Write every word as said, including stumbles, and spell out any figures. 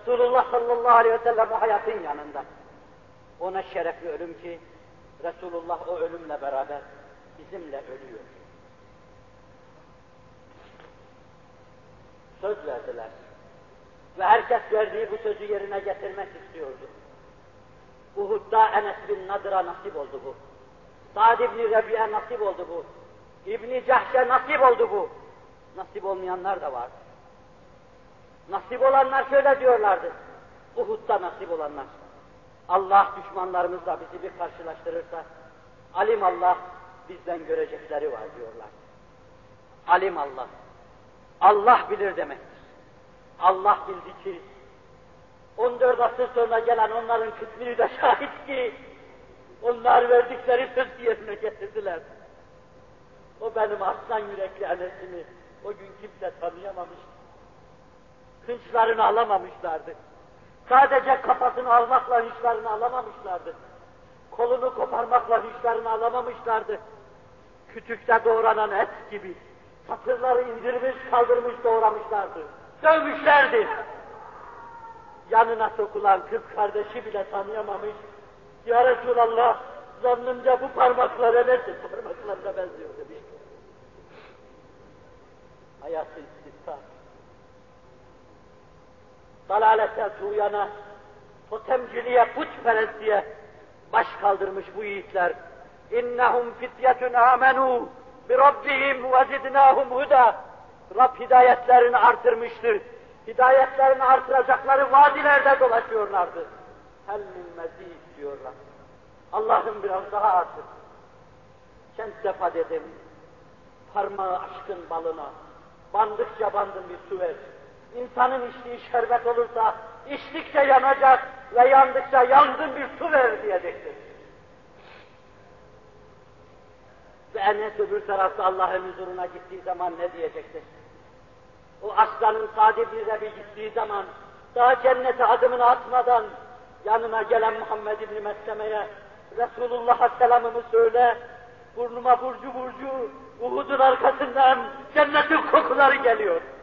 Resulullah sallallahu aleyhi ve sellem o hayatın yanında. Ona şerefli ölüm ki, Resulullah o ölümle beraber bizimle ölüyor. Söz verdiler. Ve herkes verdiği bu sözü yerine getirmek istiyordu. Uhud'da Enes bin Nadır'a nasip oldu bu. Sa'd ibn Rabi'ye nasip oldu bu. İbn-i Cahş'e nasip oldu bu. Nasip olmayanlar da vardı. Nasip olanlar şöyle diyorlardı. Uhud'da nasip olanlar. Allah düşmanlarımızla bizi bir karşılaştırırsa, alim Allah bizden görecekleri var diyorlar. Alim Allah. Allah bilir demektir. Allah bildi ki, on dört asır sonra gelen onların kısmını da şahit ki, onlar verdikleri söz yerine getirdiler. O benim aslan yürekli Enes'imi o gün kimse tanıyamamıştı. Hınçlarını alamamışlardı. Sadece kafasını almakla hınçlarını alamamışlardı. Kolunu koparmakla hınçlarını alamamışlardı. Kütükte doğranan et gibi satırları indirmiş, kaldırmış, doğramışlardı. Dövmüşlerdi. Yanına sokulan kız kardeşi bile tanıyamamış. Ya Resulallah, zannımca bu parmaklar Enes'in parmaklarına benziyor demiş. Hayat-ı istisna. Dalalete, tuğyana, totemciliğe, putperestliğe baş kaldırmış bu yiğitler. İnnehum fityetun amenu bi rabbihim ve zidnahum huda. Rab hidayetlerini artırmıştır. Hidayetlerini artıracakları vadilerde dolaşıyorlardı. Hel min mezid diyorlar. Allah'ım biraz daha artır. Kent defa dedim, parmağı aşkın balına, bandıkça bandın bir su ver. İnsanın içtiği şerbet olursa, içtikçe yanacak ve yandıkça yangın bir su ver diyecektir. Ve Enes öbür tarafta Allah'ın huzuruna gittiği zaman ne diyecektir? O aslanın Sa'd ibn Rabi gittiği zaman, daha cennete adımını atmadan, yanına gelen Muhammed ibn Mesleme'ye, Resulullah'a selamımı söyle, burnuma burcu burcu, Uhud'un arkasından cennetin kokuları geliyor.